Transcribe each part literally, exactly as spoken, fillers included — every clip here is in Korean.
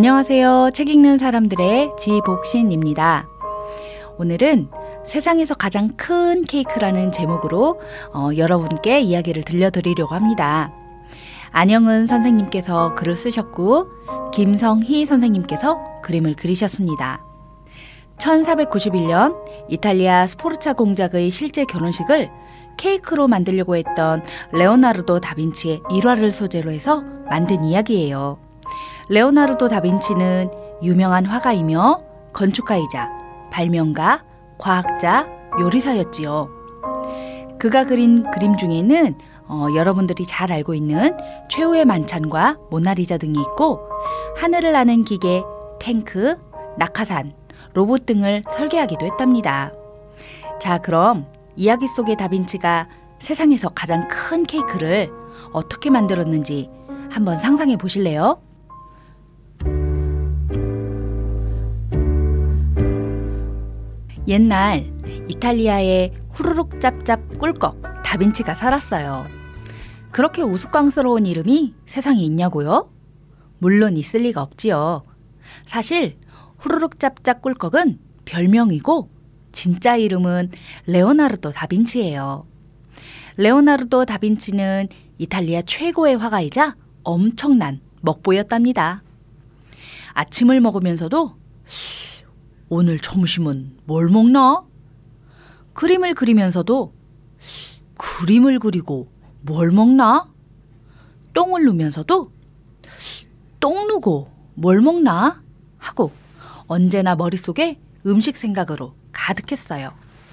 안녕하세요. 책 읽는 사람들의 지복신입니다. 오늘은 세상에서 가장 큰 케이크라는 제목으로 어, 여러분께 이야기를 들려드리려고 합니다. 안영은 선생님께서 글을 쓰셨고 김성희 선생님께서 그림을 그리셨습니다. 천사백구십일 년 이탈리아 스포르차 공작의 실제 결혼식을 케이크로 만들려고 했던 레오나르도 다빈치의 일화를 소재로 해서 만든 이야기예요. 레오나르도 다빈치는 유명한 화가이며 건축가이자 발명가, 과학자, 요리사였지요. 그가 그린 그림 중에는 어, 여러분들이 잘 알고 있는 최후의 만찬과 모나리자 등이 있고 하늘을 나는 기계, 탱크, 낙하산, 로봇 등을 설계하기도 했답니다. 자, 그럼 이야기 속의 다빈치가 세상에서 가장 큰 케이크를 어떻게 만들었는지 한번 상상해 보실래요? 옛날 이탈리아의 후루룩 짭짭 꿀꺽 다빈치가 살았어요. 그렇게 우스꽝스러운 이름이 세상에 있냐고요? 물론 있을 리가 없지요. 사실 후루룩 짭짭 꿀꺽은 별명이고 진짜 이름은 레오나르도 다빈치예요. 레오나르도 다빈치는 이탈리아 최고의 화가이자 엄청난 먹보였답니다. 아침을 먹으면서도 오늘 점심은 뭘 먹나? 그림을 그리면서도 그림을 그리고 뭘 먹나? 똥을 누면서도 똥 누고 뭘 먹나? 하고 언제나 머릿속에 음식 생각으로 가득했어요.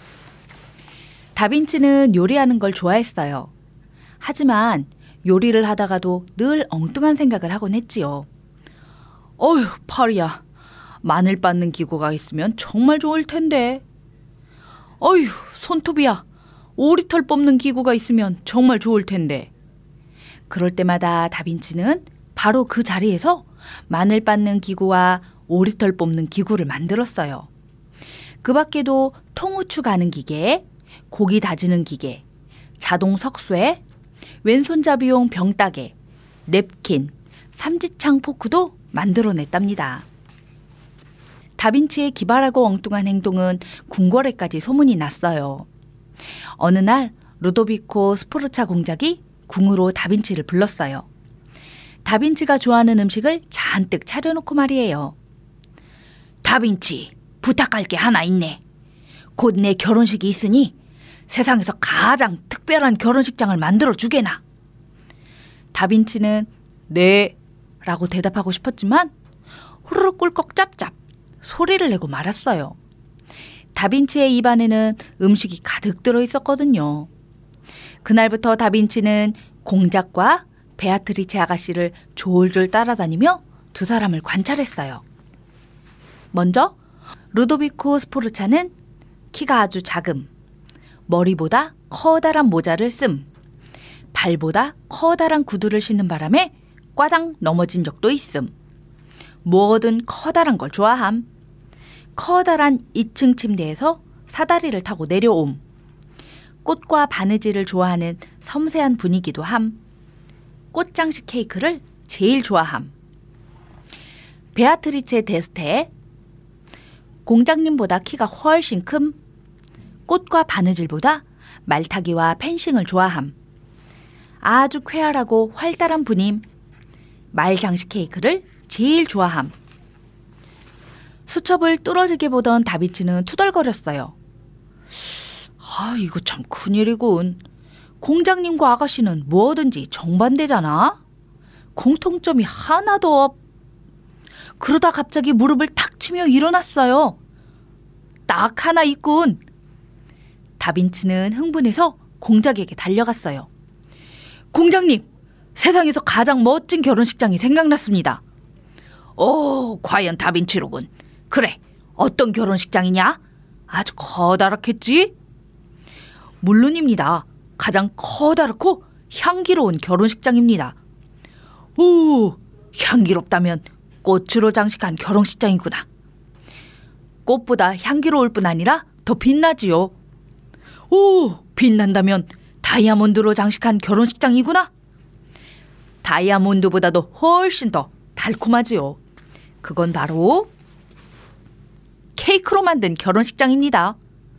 다빈치는 요리하는 걸 좋아했어요. 하지만 요리를 하다가도 늘 엉뚱한 생각을 하곤 했지요. 어휴, 팔이야. 마늘 빻는 기구가 있으면 정말 좋을 텐데. 어휴, 손톱이야. 오리털 뽑는 기구가 있으면 정말 좋을 텐데. 그럴 때마다 다빈치는 바로 그 자리에서 마늘 빻는 기구와 오리털 뽑는 기구를 만들었어요. 그 밖에도 통후추 가는 기계, 고기 다지는 기계, 자동 석쇠, 왼손잡이용 병따개, 냅킨, 삼지창 포크도 만들어냈답니다. 다빈치의 기발하고 엉뚱한 행동은 궁궐에까지 소문이 났어요. 어느 날 루도비코 스포르차 공작이 궁으로 다빈치를 불렀어요. 다빈치가 좋아하는 음식을 잔뜩 차려놓고 말이에요. 다빈치, 부탁할 게 하나 있네. 곧 내 결혼식이 있으니 세상에서 가장 특별한 결혼식장을 만들어 주게나. 다빈치는 네 라고 대답하고 싶었지만 후루룩 꿀꺽 짭짭 소리를 내고 말았어요. 다빈치의 입안에는 음식이 가득 들어있었거든요. 그날부터 다빈치는 공작과 베아트리체 아가씨를 졸졸 따라다니며 두 사람을 관찰했어요. 먼저 루도비코 스포르차는 키가 아주 작음, 머리보다 커다란 모자를 씀, 발보다 커다란 구두를 신는 바람에 꽈당 넘어진 적도 있음. 뭐든 커다란 걸 좋아함. 커다란 이 층 침대에서 사다리를 타고 내려옴. 꽃과 바느질을 좋아하는 섬세한 분위기도 함. 꽃장식 케이크를 제일 좋아함. 베아트리체 데스테, 공장님보다 키가 훨씬 큼. 꽃과 바느질보다 말타기와 펜싱을 좋아함. 아주 쾌활하고 활달한 분임. 말 장식 케이크를 제일 좋아함. 수첩을 뚫어지게 보던 다빈치는 투덜거렸어요. 아, 이거 참 큰일이군. 공장님과 아가씨는 뭐든지 정반대잖아. 공통점이 하나도 없. 그러다 갑자기 무릎을 탁 치며 일어났어요. 딱 하나 있군. 다빈치는 흥분해서 공작에게 달려갔어요. 공장님, 세상에서 가장 멋진 결혼식장이 생각났습니다. 오, 과연 다빈치로군. 그래, 어떤 결혼식장이냐? 아주 커다랗겠지? 물론입니다. 가장 커다랗고 향기로운 결혼식장입니다. 오, 향기롭다면 꽃으로 장식한 결혼식장이구나. 꽃보다 향기로울 뿐 아니라 더 빛나지요. 오, 빛난다면 다이아몬드로 장식한 결혼식장이구나. 다이아몬드보다도 훨씬 더 달콤하지요. 그건 바로 케이크로 만든 결혼식장입니다.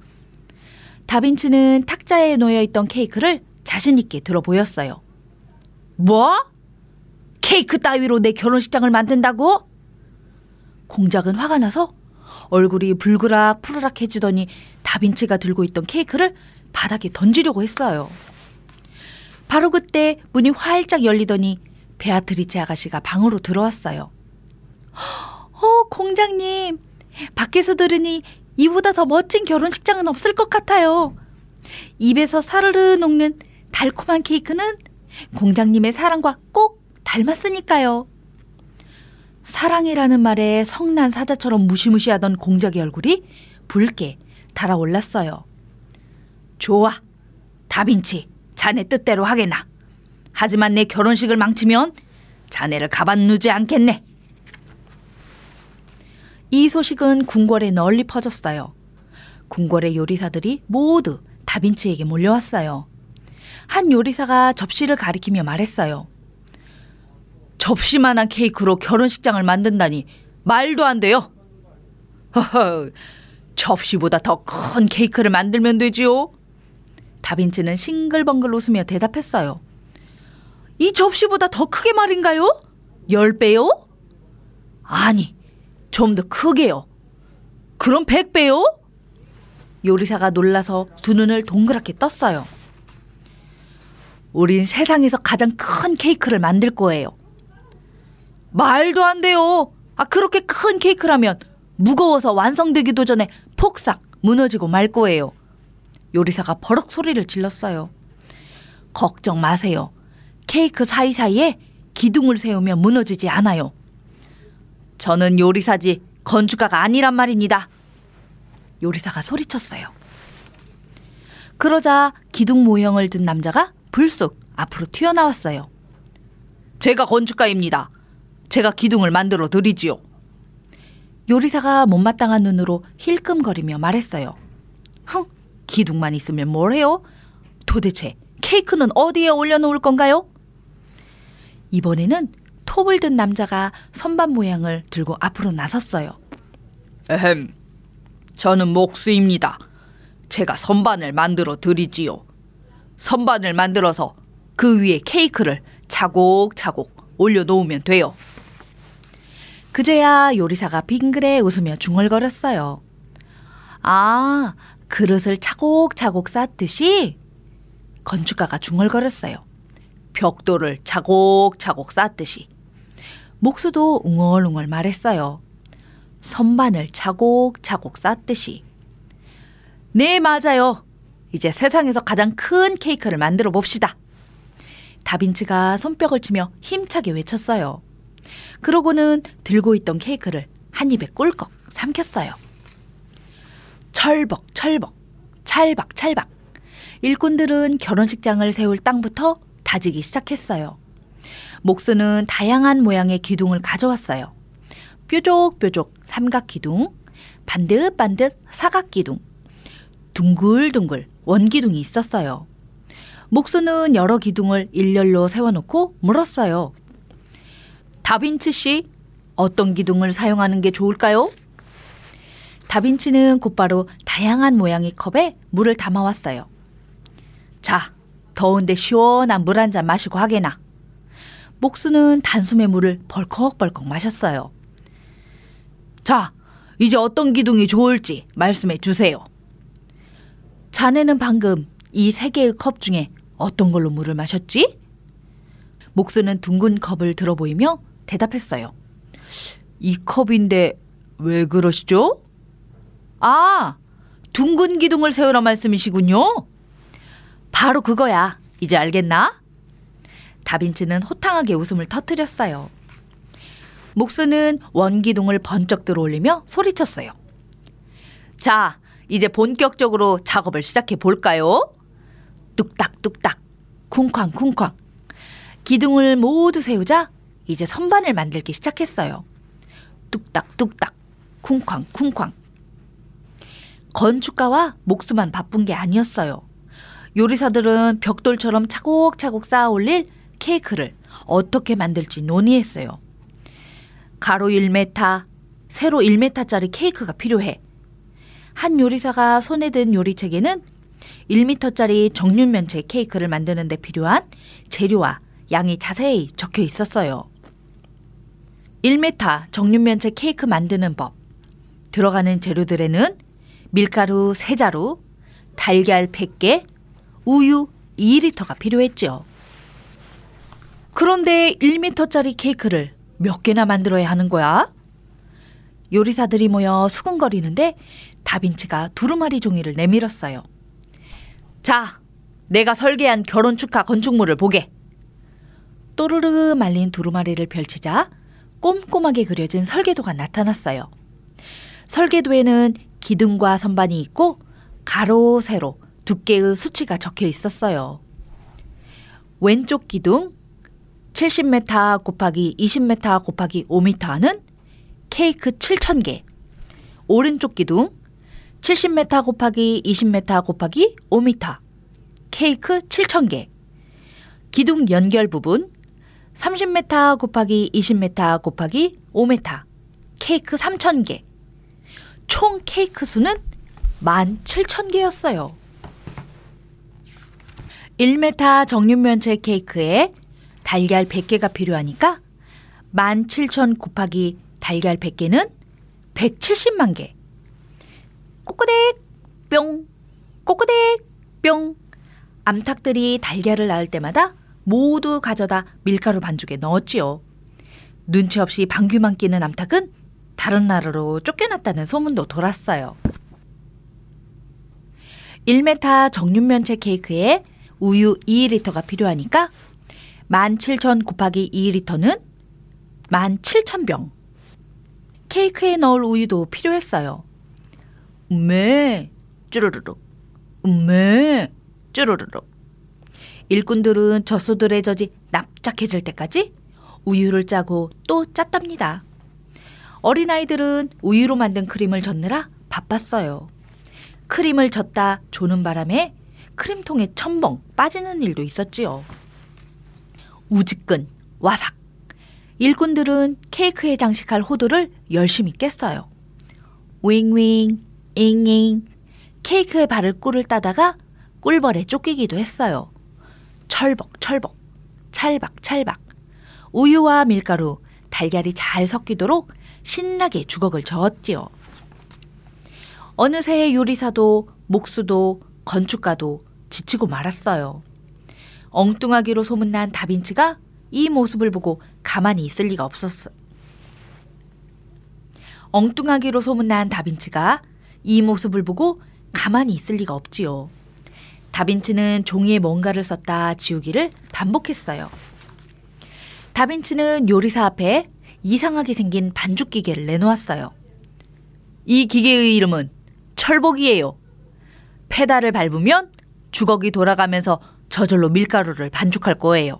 다빈치는 탁자에 놓여있던 케이크를 자신있게 들어 보였어요. 뭐? 케이크 따위로 내 결혼식장을 만든다고? 공작은 화가 나서 얼굴이 불그락 푸르락해지더니 다빈치가 들고 있던 케이크를 바닥에 던지려고 했어요. 바로 그때 문이 활짝 열리더니 베아트리체 아가씨가 방으로 들어왔어요. 어, 공장님, 밖에서 들으니 이보다 더 멋진 결혼식장은 없을 것 같아요. 입에서 사르르 녹는 달콤한 케이크는 공장님의 사랑과 꼭 닮았으니까요. 사랑이라는 말에 성난 사자처럼 무시무시하던 공작의 얼굴이 붉게 달아올랐어요. 좋아, 다빈치, 자네 뜻대로 하게나. 하지만 내 결혼식을 망치면 자네를 가만두지 않겠네. 이 소식은 궁궐에 널리 퍼졌어요. 궁궐의 요리사들이 모두 다빈치에게 몰려왔어요. 한 요리사가 접시를 가리키며 말했어요. 접시만한 케이크로 결혼식장을 만든다니 말도 안 돼요. 허허, 접시보다 더 큰 케이크를 만들면 되지요. 다빈치는 싱글벙글 웃으며 대답했어요. 이 접시보다 더 크게 말인가요? 열 배요? 아니, 좀 더 크게요. 그럼 백 배요? 요리사가 놀라서 두 눈을 동그랗게 떴어요. 우린 세상에서 가장 큰 케이크를 만들 거예요. 말도 안 돼요. 아, 그렇게 큰 케이크라면 무거워서 완성되기도 전에 폭삭 무너지고 말 거예요. 요리사가 버럭 소리를 질렀어요. 걱정 마세요. 케이크 사이사이에 기둥을 세우면 무너지지 않아요. 저는 요리사지 건축가가 아니란 말입니다. 요리사가 소리쳤어요. 그러자 기둥 모형을 든 남자가 불쑥 앞으로 튀어나왔어요. 제가 건축가입니다. 제가 기둥을 만들어 드리지요. 요리사가 못마땅한 눈으로 힐끔거리며 말했어요. 흥, 기둥만 있으면 뭘 해요? 도대체 케이크는 어디에 올려놓을 건가요? 이번에는 톱을 든 남자가 선반 모양을 들고 앞으로 나섰어요. 에헴, 저는 목수입니다. 제가 선반을 만들어 드리지요. 선반을 만들어서 그 위에 케이크를 차곡차곡 올려놓으면 돼요. 그제야 요리사가 빙그레 웃으며 중얼거렸어요. 아, 그릇을 차곡차곡 쌓듯이? 건축가가 중얼거렸어요. 벽돌을 차곡차곡 쌓듯이. 목수도 웅얼웅얼 말했어요. 선반을 차곡차곡 쌓듯이. 네, 맞아요. 이제 세상에서 가장 큰 케이크를 만들어 봅시다. 다빈치가 손뼉을 치며 힘차게 외쳤어요. 그러고는 들고 있던 케이크를 한 입에 꿀꺽 삼켰어요. 철벅철벅, 찰박찰박. 일꾼들은 결혼식장을 세울 땅부터 다지기 시작했어요. 목수는 다양한 모양의 기둥을 가져왔어요. 뾰족뾰족 삼각기둥, 반듯반듯 사각기둥, 둥글둥글 원기둥이 있었어요. 목수는 여러 기둥을 일렬로 세워놓고 물었어요. 다빈치 씨, 어떤 기둥을 사용하는 게 좋을까요? 다빈치는 곧바로 다양한 모양의 컵에 물을 담아왔어요. 자, 더운데 시원한 물 한 잔 마시고 하게나. 목수는 단숨에 물을 벌컥벌컥 마셨어요. 자, 이제 어떤 기둥이 좋을지 말씀해 주세요. 자네는 방금 이 세 개의 컵 중에 어떤 걸로 물을 마셨지? 목수는 둥근 컵을 들어 보이며 대답했어요. 이 컵인데 왜 그러시죠? 아, 둥근 기둥을 세우라 말씀이시군요. 바로 그거야. 이제 알겠나? 다빈치는 호탕하게 웃음을 터뜨렸어요. 목수는 원기둥을 번쩍 들어올리며 소리쳤어요. 자, 이제 본격적으로 작업을 시작해 볼까요? 뚝딱뚝딱, 쿵쾅쿵쾅. 기둥을 모두 세우자 이제 선반을 만들기 시작했어요. 뚝딱뚝딱, 쿵쾅쿵쾅. 건축가와 목수만 바쁜 게 아니었어요. 요리사들은 벽돌처럼 차곡차곡 쌓아 올릴 케이크를 어떻게 만들지 논의했어요. 가로 일 미터, 세로 일 미터짜리 케이크가 필요해. 한 요리사가 손에 든 요리책에는 일 미터짜리 정육면체 케이크를 만드는 데 필요한 재료와 양이 자세히 적혀 있었어요. 일 미터 정육면체 케이크 만드는 법. 들어가는 재료들에는 밀가루 세 자루, 달걀 백 개, 우유 이 리터가 필요했지요. 그런데 일 미터짜리 케이크를 몇 개나 만들어야 하는 거야? 요리사들이 모여 수군거리는데 다빈치가 두루마리 종이를 내밀었어요. 자, 내가 설계한 결혼 축하 건축물을 보게. 또르르 말린 두루마리를 펼치자 꼼꼼하게 그려진 설계도가 나타났어요. 설계도에는 기둥과 선반이 있고 가로, 세로, 두께의 수치가 적혀 있었어요. 왼쪽 기둥 칠십 미터 곱하기 이십 미터 곱하기 오 미터는 케이크 칠천 개, 오른쪽 기둥 칠십 미터 곱하기 이십 미터 곱하기 오 미터, 케이크 칠천 개, 기둥 연결 부분 삼십 미터 곱하기 이십 미터 곱하기 오 미터, 케이크 삼천 개, 총 케이크 수는 만 칠천 개였어요. 일 미터 정육면체 케이크에 달걀 백 개가 필요하니까 만 칠천 곱하기 달걀 백 개는 백칠십만 개. 꼬꼬댁 뿅, 꼬꼬댁 뿅. 암탉들이 달걀을 낳을 때마다 모두 가져다 밀가루 반죽에 넣었지요. 눈치 없이 방귀만 뀌는 암탉은 다른 나라로 쫓겨났다는 소문도 돌았어요. 일 미터 정육면체 케이크에 우유 이 리터가 필요하니까 만 칠천 곱하기 이 리터는 만 칠천 병. 케이크에 넣을 우유도 필요했어요. 음메 쭈르르륵, 음메 쭈르르륵. 일꾼들은 젖소들의 젖이 납작해질 때까지 우유를 짜고 또 짰답니다. 어린아이들은 우유로 만든 크림을 젓느라 바빴어요. 크림을 젓다 조는 바람에 크림통에 첨벙 빠지는 일도 있었지요. 우지끈 와삭. 일꾼들은 케이크에 장식할 호두를 열심히 깼어요. 윙윙 잉잉. 케이크에 바를 꿀을 따다가 꿀벌에 쫓기기도 했어요. 철벅철벅 찰박찰박. 우유와 밀가루, 달걀이 잘 섞이도록 신나게 주걱을 저었지요. 어느새 요리사도 목수도 건축가도 지치고 말았어요. 엉뚱하기로 소문난 다빈치가 이 모습을 보고 가만히 있을 리가 없었어. 엉뚱하기로 소문난 다빈치가 이 모습을 보고 가만히 있을 리가 없지요. 다빈치는 종이에 뭔가를 썼다 지우기를 반복했어요. 다빈치는 요리사 앞에 이상하게 생긴 반죽 기계를 내놓았어요. 이 기계의 이름은 철복이에요. 페달을 밟으면 주걱이 돌아가면서 저절로 밀가루를 반죽할 거예요.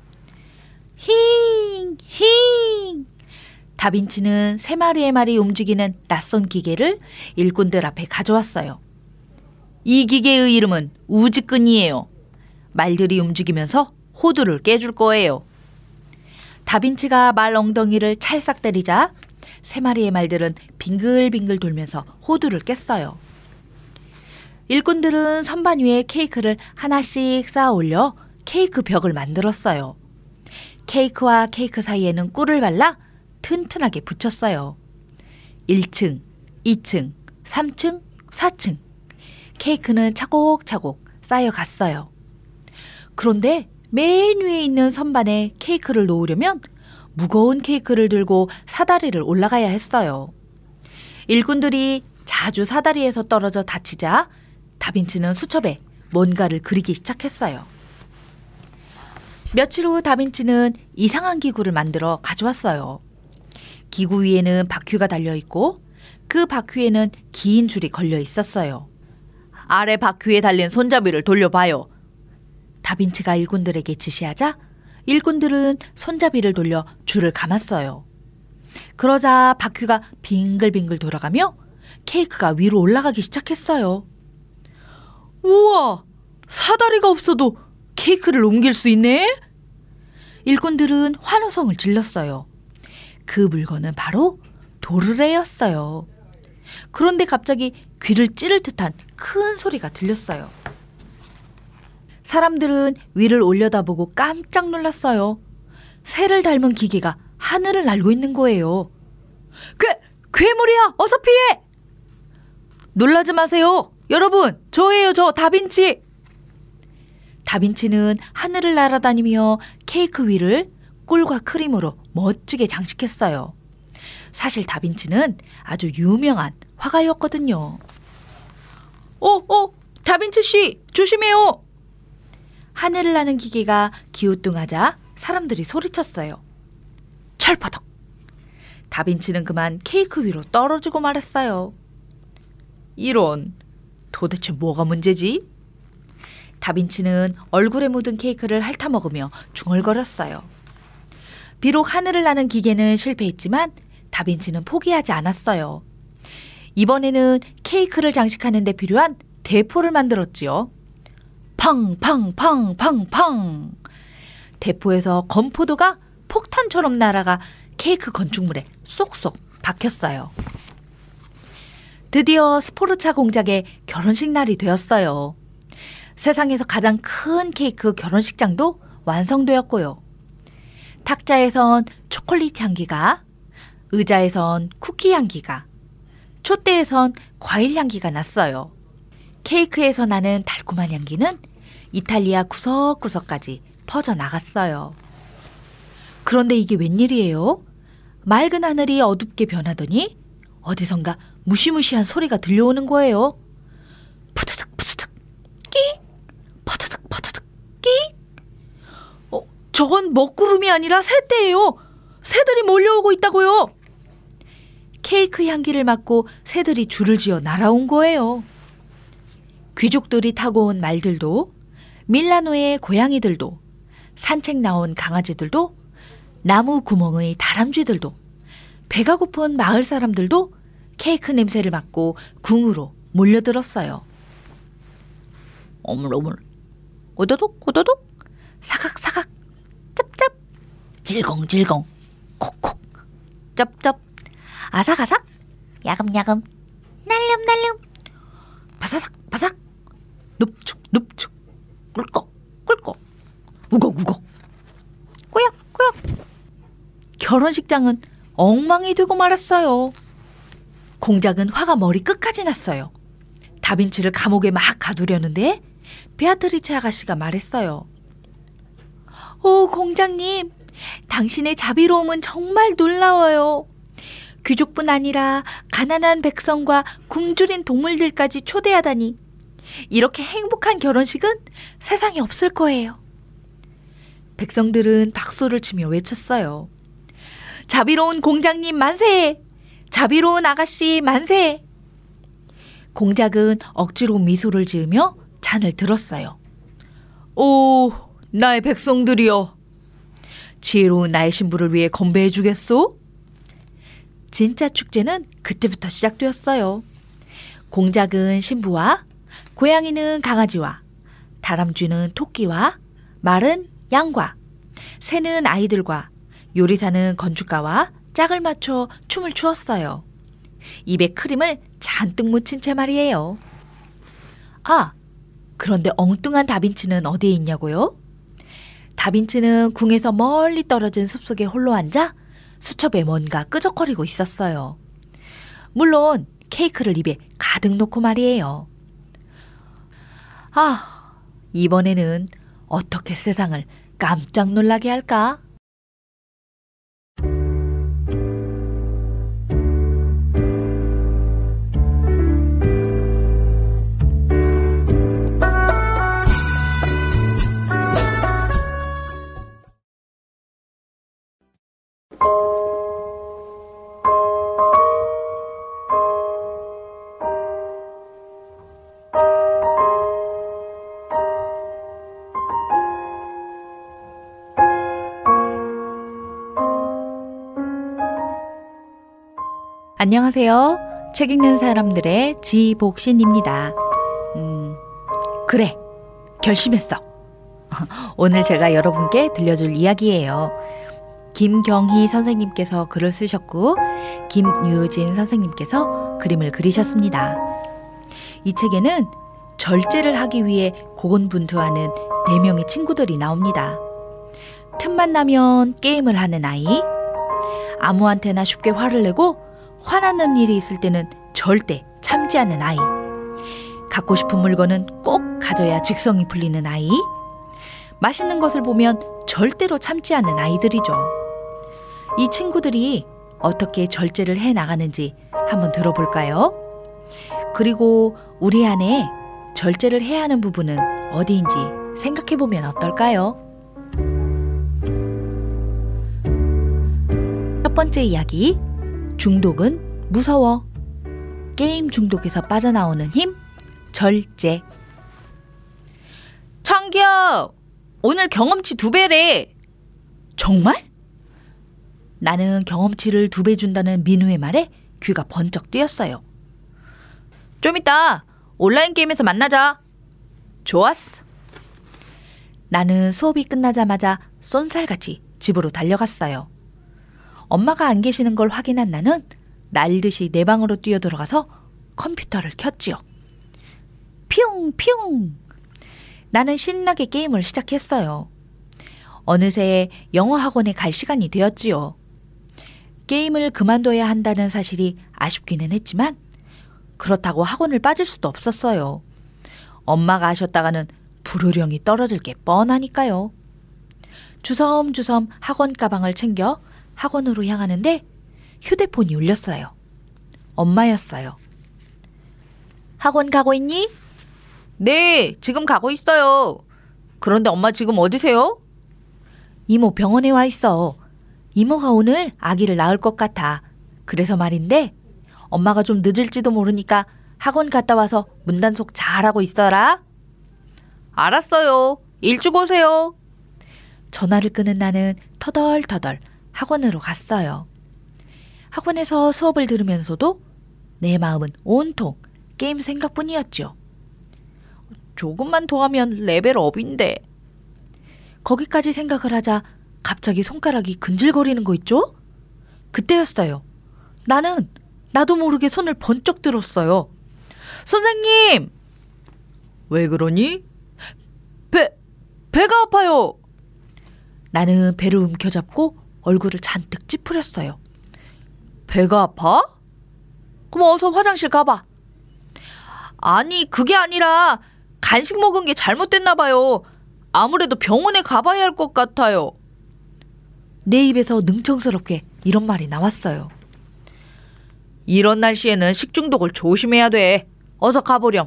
힝! 힝! 다빈치는 세 마리의 말이 움직이는 낯선 기계를 일꾼들 앞에 가져왔어요. 이 기계의 이름은 우지끈이에요. 말들이 움직이면서 호두를 깨줄 거예요. 다빈치가 말 엉덩이를 찰싹 때리자 세 마리의 말들은 빙글빙글 돌면서 호두를 깼어요. 일꾼들은 선반 위에 케이크를 하나씩 쌓아 올려 케이크 벽을 만들었어요. 케이크와 케이크 사이에는 꿀을 발라 튼튼하게 붙였어요. 일 층, 이 층, 삼 층, 사 층. 케이크는 차곡차곡 쌓여갔어요. 그런데 맨 위에 있는 선반에 케이크를 놓으려면 무거운 케이크를 들고 사다리를 올라가야 했어요. 일꾼들이 자주 사다리에서 떨어져 다치자 다빈치는 수첩에 뭔가를 그리기 시작했어요. 며칠 후 다빈치는 이상한 기구를 만들어 가져왔어요. 기구 위에는 바퀴가 달려있고 그 바퀴에는 긴 줄이 걸려 있었어요. 아래 바퀴에 달린 손잡이를 돌려봐요. 다빈치가 일꾼들에게 지시하자 일꾼들은 손잡이를 돌려 줄을 감았어요. 그러자 바퀴가 빙글빙글 돌아가며 케이크가 위로 올라가기 시작했어요. 우와! 사다리가 없어도 케이크를 옮길 수 있네? 일꾼들은 환호성을 질렀어요. 그 물건은 바로 도르래였어요. 그런데 갑자기 귀를 찌를 듯한 큰 소리가 들렸어요. 사람들은 위를 올려다보고 깜짝 놀랐어요. 새를 닮은 기계가 하늘을 날고 있는 거예요. 괴! 괴물이야! 어서 피해! 놀라지 마세요. 여러분, 저예요, 저 다빈치. 다빈치는 하늘을 날아다니며 케이크 위를 꿀과 크림으로 멋지게 장식했어요. 사실 다빈치는 아주 유명한 화가였거든요. 어, 어, 다빈치 씨, 조심해요. 하늘을 나는 기계가 기우뚱하자 사람들이 소리쳤어요. 철퍼덕. 다빈치는 그만 케이크 위로 떨어지고 말았어요. 이런, 도대체 뭐가 문제지? 다빈치는 얼굴에 묻은 케이크를 핥아먹으며 중얼거렸어요. 비록 하늘을 나는 기계는 실패했지만 다빈치는 포기하지 않았어요. 이번에는 케이크를 장식하는 데 필요한 대포를 만들었지요. 팡팡팡팡팡. 대포에서 건포도가 폭탄처럼 날아가 케이크 건축물에 쏙쏙 박혔어요. 드디어 스포르차 공작의 결혼식 날이 되었어요. 세상에서 가장 큰 케이크 결혼식장도 완성되었고요. 탁자에선 초콜릿 향기가, 의자에선 쿠키 향기가, 촛대에선 과일 향기가 났어요. 케이크에서 나는 달콤한 향기는 이탈리아 구석구석까지 퍼져나갔어요. 그런데 이게 웬일이에요? 맑은 하늘이 어둡게 변하더니 어디선가 무시무시한 소리가 들려오는 거예요. 푸드득 푸드득 끼, 퍼드득 퍼드득 끼. 어, 저건 먹구름이 아니라 새떼예요. 새들이 몰려오고 있다고요. 케이크 향기를 맡고 새들이 줄을 지어 날아온 거예요. 귀족들이 타고 온 말들도, 밀라노의 고양이들도, 산책 나온 강아지들도, 나무 구멍의 다람쥐들도, 배가 고픈 마을 사람들도 케이크 냄새를 맡고 궁으로 몰려들었어요. 어물어물, 오도독 오도독, 사각사각, 짭짭, 질겅질겅, 콕콕, 쩝쩝, 아삭아삭, 야금야금, 날름날름, 바사삭 바삭, 눕축 눕축, 꿀꺽 꿀꺽, 우걱우걱, 꾸역꾸역. 결혼식장은 엉망이 되고 말았어요. 공작은 화가 머리 끝까지 났어요. 다빈치를 감옥에 막 가두려는데 베아트리체 아가씨가 말했어요. 오, 공장님, 당신의 자비로움은 정말 놀라워요. 귀족뿐 아니라 가난한 백성과 굶주린 동물들까지 초대하다니, 이렇게 행복한 결혼식은 세상에 없을 거예요. 백성들은 박수를 치며 외쳤어요. 자비로운 공장님 만세! 자비로운 아가씨 만세! 공작은 억지로 미소를 지으며 잔을 들었어요. 오, 나의 백성들이여, 지혜로운 나의 신부를 위해 건배해 주겠소? 진짜 축제는 그때부터 시작되었어요. 공작은 신부와, 고양이는 강아지와, 다람쥐는 토끼와, 말은 양과, 새는 아이들과, 요리사는 건축가와 짝을 맞춰 춤을 추었어요. 입에 크림을 잔뜩 묻힌 채 말이에요. 아, 그런데 엉뚱한 다빈치는 어디에 있냐고요? 다빈치는 궁에서 멀리 떨어진 숲속에 홀로 앉아 수첩에 뭔가 끄적거리고 있었어요. 물론 케이크를 입에 가득 놓고 말이에요. 아, 이번에는 어떻게 세상을 깜짝 놀라게 할까? 안녕하세요. 책 읽는 사람들의 지복신입니다. 음, 그래, 결심했어. 오늘 제가 여러분께 들려줄 이야기예요. 김경희 선생님께서 글을 쓰셨고 김유진 선생님께서 그림을 그리셨습니다. 이 책에는 절제를 하기 위해 고군분투하는 네 명의 친구들이 나옵니다. 틈만 나면 게임을 하는 아이, 아무한테나 쉽게 화를 내고 화나는 일이 있을 때는 절대 참지 않는 아이, 갖고 싶은 물건은 꼭 가져야 직성이 풀리는 아이, 맛있는 것을 보면 절대로 참지 않는 아이들이죠. 이 친구들이 어떻게 절제를 해 나가는지 한번 들어볼까요? 그리고 우리 안에 절제를 해야 하는 부분은 어디인지 생각해 보면 어떨까요? 첫 번째 이야기, 중독은 무서워. 게임 중독에서 빠져나오는 힘, 절제. 창기야, 오늘 경험치 두 배래. 정말? 나는 경험치를 두 배 준다는 민우의 말에 귀가 번쩍 뜨였어요. 좀 이따 온라인 게임에서 만나자. 좋았어. 나는 수업이 끝나자마자 쏜살같이 집으로 달려갔어요. 엄마가 안 계시는 걸 확인한 나는 날듯이 내 방으로 뛰어들어가서 컴퓨터를 켰지요. 퓨웅 퓨웅. 나는 신나게 게임을 시작했어요. 어느새 영어 학원에 갈 시간이 되었지요. 게임을 그만둬야 한다는 사실이 아쉽기는 했지만 그렇다고 학원을 빠질 수도 없었어요. 엄마가 하셨다가는 불호령이 떨어질 게 뻔하니까요. 주섬주섬 학원 가방을 챙겨 학원으로 향하는데 휴대폰이 울렸어요. 엄마였어요. 학원 가고 있니? 네, 지금 가고 있어요. 그런데 엄마 지금 어디세요? 이모 병원에 와 있어. 이모가 오늘 아기를 낳을 것 같아. 그래서 말인데 엄마가 좀 늦을지도 모르니까 학원 갔다 와서 문단속 잘하고 있어라. 알았어요. 일찍 오세요. 전화를 끊은 나는 터덜터덜 학원으로 갔어요. 학원에서 수업을 들으면서도 내 마음은 온통 게임 생각뿐이었죠. 조금만 더 하면 레벨업인데. 거기까지 생각을 하자 갑자기 손가락이 근질거리는 거 있죠? 그때였어요. 나는 나도 모르게 손을 번쩍 들었어요. 선생님! 왜 그러니? 배, 배가 아파요. 나는 배를 움켜잡고 얼굴을 잔뜩 찌푸렸어요. 배가 아파? 그럼 어서 화장실 가봐. 아니, 그게 아니라 간식 먹은 게 잘못됐나 봐요. 아무래도 병원에 가봐야 할 것 같아요. 내 입에서 능청스럽게 이런 말이 나왔어요. 이런 날씨에는 식중독을 조심해야 돼. 어서 가보렴.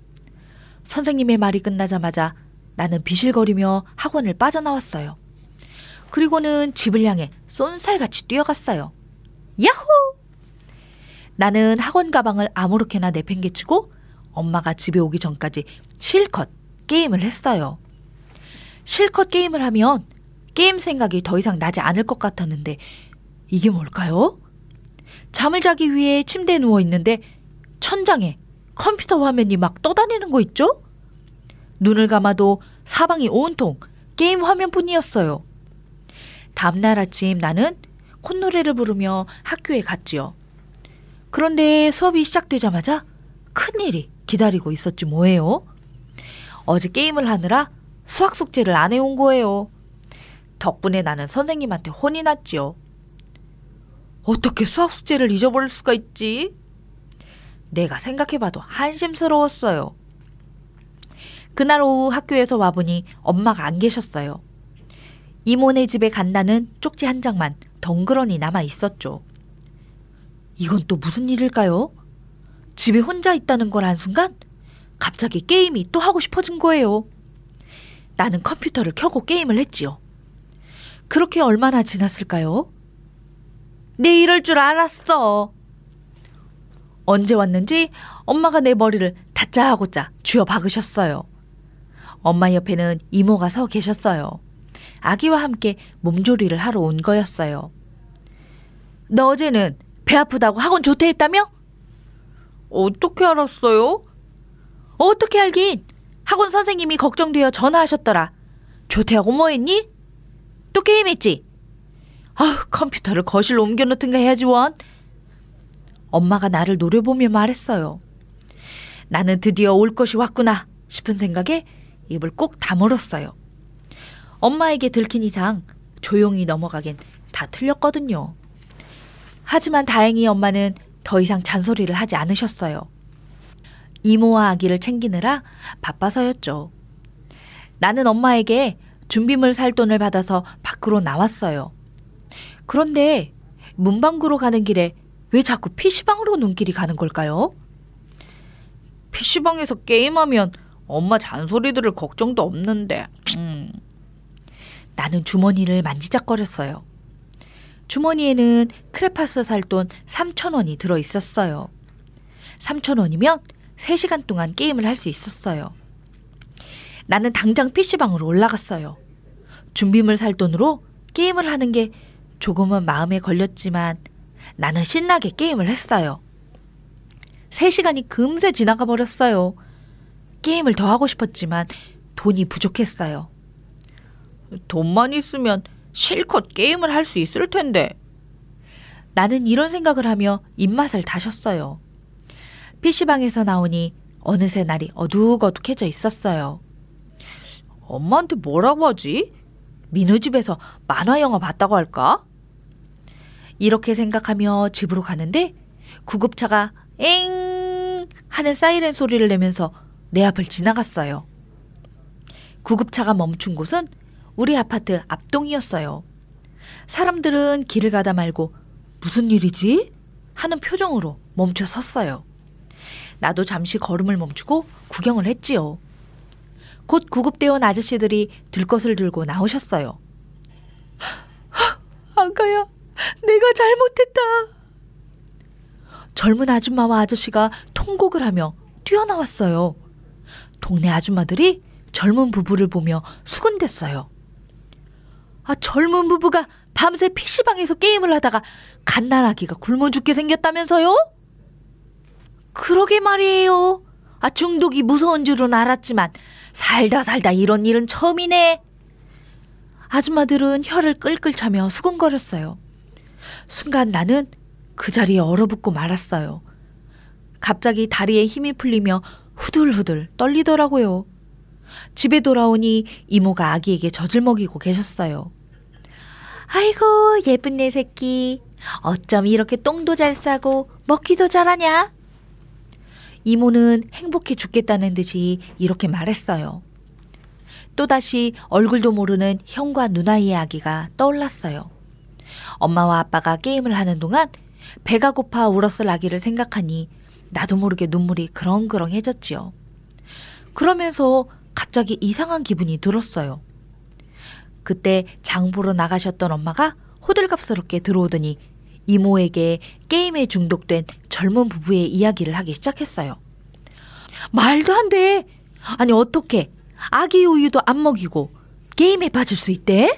선생님의 말이 끝나자마자 나는 비실거리며 학원을 빠져나왔어요. 그리고는 집을 향해 쏜살같이 뛰어갔어요. 야호! 나는 학원 가방을 아무렇게나 내팽개치고 엄마가 집에 오기 전까지 실컷 게임을 했어요. 실컷 게임을 하면 게임 생각이 더 이상 나지 않을 것 같았는데 이게 뭘까요? 잠을 자기 위해 침대에 누워있는데 천장에 컴퓨터 화면이 막 떠다니는 거 있죠? 눈을 감아도 사방이 온통 게임 화면뿐이었어요. 다음날 아침 나는 콧노래를 부르며 학교에 갔지요. 그런데 수업이 시작되자마자 큰일이 기다리고 있었지 뭐예요. 어제 게임을 하느라 수학 숙제를 안 해온 거예요. 덕분에 나는 선생님한테 혼이 났지요. 어떻게 수학 숙제를 잊어버릴 수가 있지? 내가 생각해봐도 한심스러웠어요. 그날 오후 학교에서 와보니 엄마가 안 계셨어요. 이모네 집에 간다는 쪽지 한 장만 덩그러니 남아 있었죠. 이건 또 무슨 일일까요? 집에 혼자 있다는 걸 한 순간 갑자기 게임이 또 하고 싶어진 거예요. 나는 컴퓨터를 켜고 게임을 했지요. 그렇게 얼마나 지났을까요? 내 이럴 줄 알았어. 언제 왔는지 엄마가 내 머리를 다짜고짜 쥐어 박으셨어요. 엄마 옆에는 이모가 서 계셨어요. 아기와 함께 몸조리를 하러 온 거였어요. 너 어제는 배 아프다고 학원 조퇴했다며? 어떻게 알았어요? 어떻게 알긴. 학원 선생님이 걱정되어 전화하셨더라. 조퇴하고 뭐 했니? 또 게임했지? 아휴, 컴퓨터를 거실로 옮겨놓든가 해야지 원. 엄마가 나를 노려보며 말했어요. 나는 드디어 올 것이 왔구나 싶은 생각에 입을 꾹 다물었어요. 엄마에게 들킨 이상 조용히 넘어가긴 다 틀렸거든요. 하지만 다행히 엄마는 더 이상 잔소리를 하지 않으셨어요. 이모와 아기를 챙기느라 바빠서였죠. 나는 엄마에게 준비물 살 돈을 받아서 밖으로 나왔어요. 그런데 문방구로 가는 길에 왜 자꾸 피시방으로 눈길이 가는 걸까요? 피시방에서 게임하면 엄마 잔소리 들을 걱정도 없는데. 음. 나는 주머니를 만지작거렸어요. 주머니에는 크레파스 살 돈 삼천 원이 들어있었어요. 삼천 원이면 세 시간 동안 게임을 할 수 있었어요. 나는 당장 피시방으로 올라갔어요. 준비물 살 돈으로 게임을 하는 게 조금은 마음에 걸렸지만 나는 신나게 게임을 했어요. 세 시간이 금세 지나가 버렸어요. 게임을 더 하고 싶었지만 돈이 부족했어요. 돈만 있으면 실컷 게임을 할 수 있을 텐데. 나는 이런 생각을 하며 입맛을 다셨어요. 피시방에서 나오니 어느새 날이 어둑어둑해져 있었어요. 엄마한테 뭐라고 하지? 민우 집에서 만화 영화 봤다고 할까? 이렇게 생각하며 집으로 가는데 구급차가 엥 하는 사이렌 소리를 내면서 내 앞을 지나갔어요. 구급차가 멈춘 곳은 우리 아파트 앞동이었어요. 사람들은 길을 가다 말고 무슨 일이지? 하는 표정으로 멈춰 섰어요. 나도 잠시 걸음을 멈추고 구경을 했지요. 곧 구급대원 아저씨들이 들것을 들고 나오셨어요. 아가야, 내가 잘못했다. 젊은 아줌마와 아저씨가 통곡을 하며 뛰어나왔어요. 동네 아줌마들이 젊은 부부를 보며 수군댔어요. 아, 젊은 부부가 밤새 피시방에서 게임을 하다가 갓난아기가 굶어 죽게 생겼다면서요? 그러게 말이에요. 아, 중독이 무서운 줄은 알았지만 살다 살다 이런 일은 처음이네. 아줌마들은 혀를 끌끌 차며 수군거렸어요. 순간 나는 그 자리에 얼어붙고 말았어요. 갑자기 다리에 힘이 풀리며 후들후들 떨리더라고요. 집에 돌아오니 이모가 아기에게 젖을 먹이고 계셨어요. 아이고, 예쁜 내 새끼. 어쩜 이렇게 똥도 잘 싸고 먹기도 잘하냐? 이모는 행복해 죽겠다는 듯이 이렇게 말했어요. 또다시 얼굴도 모르는 형과 누나의 아기가 떠올랐어요. 엄마와 아빠가 게임을 하는 동안 배가 고파 울었을 아기를 생각하니 나도 모르게 눈물이 그렁그렁해졌지요. 그러면서 갑자기 이상한 기분이 들었어요. 그때 장 보러 나가셨던 엄마가 호들갑스럽게 들어오더니 이모에게 게임에 중독된 젊은 부부의 이야기를 하기 시작했어요. 말도 안 돼. 아니, 어떻게 아기 우유도 안 먹이고 게임에 빠질 수 있대?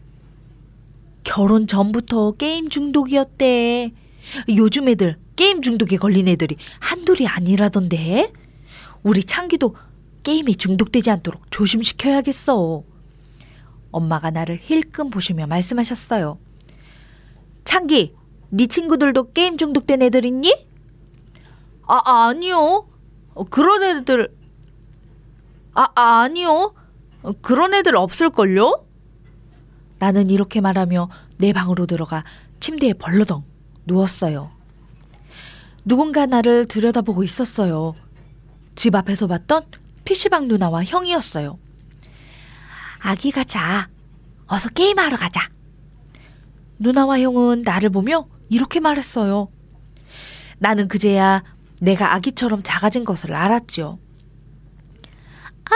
결혼 전부터 게임 중독이었대. 요즘 애들 게임 중독에 걸린 애들이 한둘이 아니라던데. 우리 창기도 게임에 중독되지 않도록 조심시켜야겠어. 엄마가 나를 힐끔 보시며 말씀하셨어요. 창기, 네 친구들도 게임 중독된 애들 있니? 아, 아니요. 그런 애들... 아, 아니요. 그런 애들 없을걸요? 나는 이렇게 말하며 내 방으로 들어가 침대에 벌러덩 누웠어요. 누군가 나를 들여다보고 있었어요. 집 앞에서 봤던 피시방 누나와 형이었어요. 아기가 자. 어서 게임하러 가자. 누나와 형은 나를 보며 이렇게 말했어요. 나는 그제야 내가 아기처럼 작아진 것을 알았지요. 아,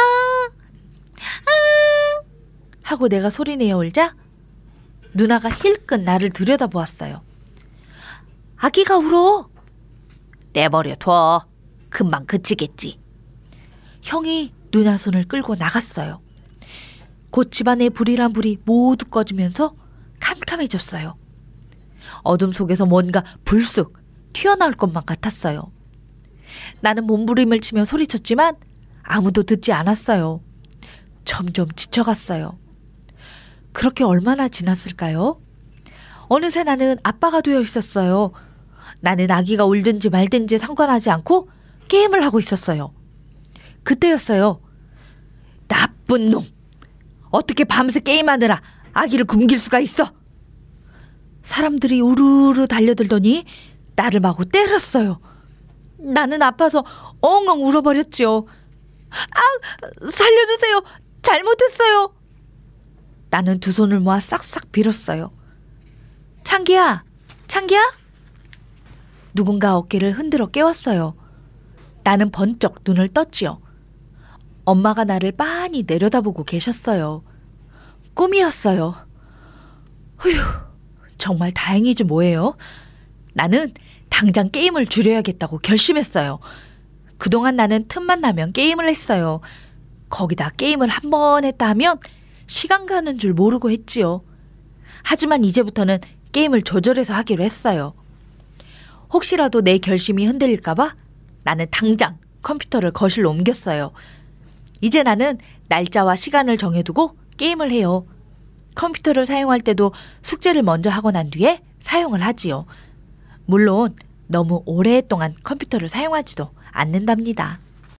아 하고 내가 소리내어 울자 누나가 힐끗 나를 들여다보았어요. 아기가 울어. 내버려 둬. 금방 그치겠지. 형이 누나 손을 끌고 나갔어요. 곧 집안의 불이란 불이 모두 꺼지면서 캄캄해졌어요. 어둠 속에서 뭔가 불쑥 튀어나올 것만 같았어요. 나는 몸부림을 치며 소리쳤지만 아무도 듣지 않았어요. 점점 지쳐갔어요. 그렇게 얼마나 지났을까요? 어느새 나는 아빠가 되어 있었어요. 나는 아기가 울든지 말든지 상관하지 않고 게임을 하고 있었어요. 그때였어요. 나쁜 놈! 어떻게 밤새 게임하느라 아기를 굶길 수가 있어? 사람들이 우르르 달려들더니 나를 마구 때렸어요. 나는 아파서 엉엉 울어버렸죠. 아, 살려주세요. 잘못했어요. 나는 두 손을 모아 싹싹 빌었어요. 창기야, 창기야? 누군가 어깨를 흔들어 깨웠어요. 나는 번쩍 눈을 떴지요. 엄마가 나를 빤히 내려다보고 계셨어요. 꿈이었어요. 휴, 정말 다행이지 뭐예요. 나는 당장 게임을 줄여야겠다고 결심했어요. 그동안 나는 틈만 나면 게임을 했어요. 거기다 게임을 한 번 했다 하면 시간 가는 줄 모르고 했지요. 하지만 이제부터는 게임을 조절해서 하기로 했어요. 혹시라도 내 결심이 흔들릴까봐 나는 당장 컴퓨터를 거실로 옮겼어요. 이제 나는 날짜와 시간을 정해두고 게임을 해요. 컴퓨터를 사용할 때도 숙제를 먼저 하고 난 뒤에 사용을 하지요. 물론 너무 오랫동안 컴퓨터를 사용하지도 않는답니다.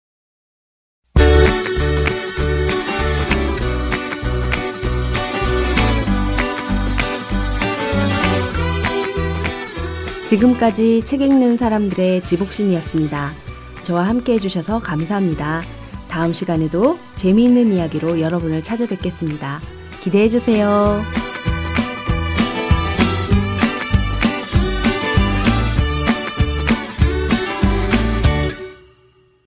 지금까지 책 읽는 사람들의 지복신이었습니다. 저와 함께 해주셔서 감사합니다. 다음 시간에도 재미있는 이야기로 여러분을 찾아뵙겠습니다. 기대해주세요.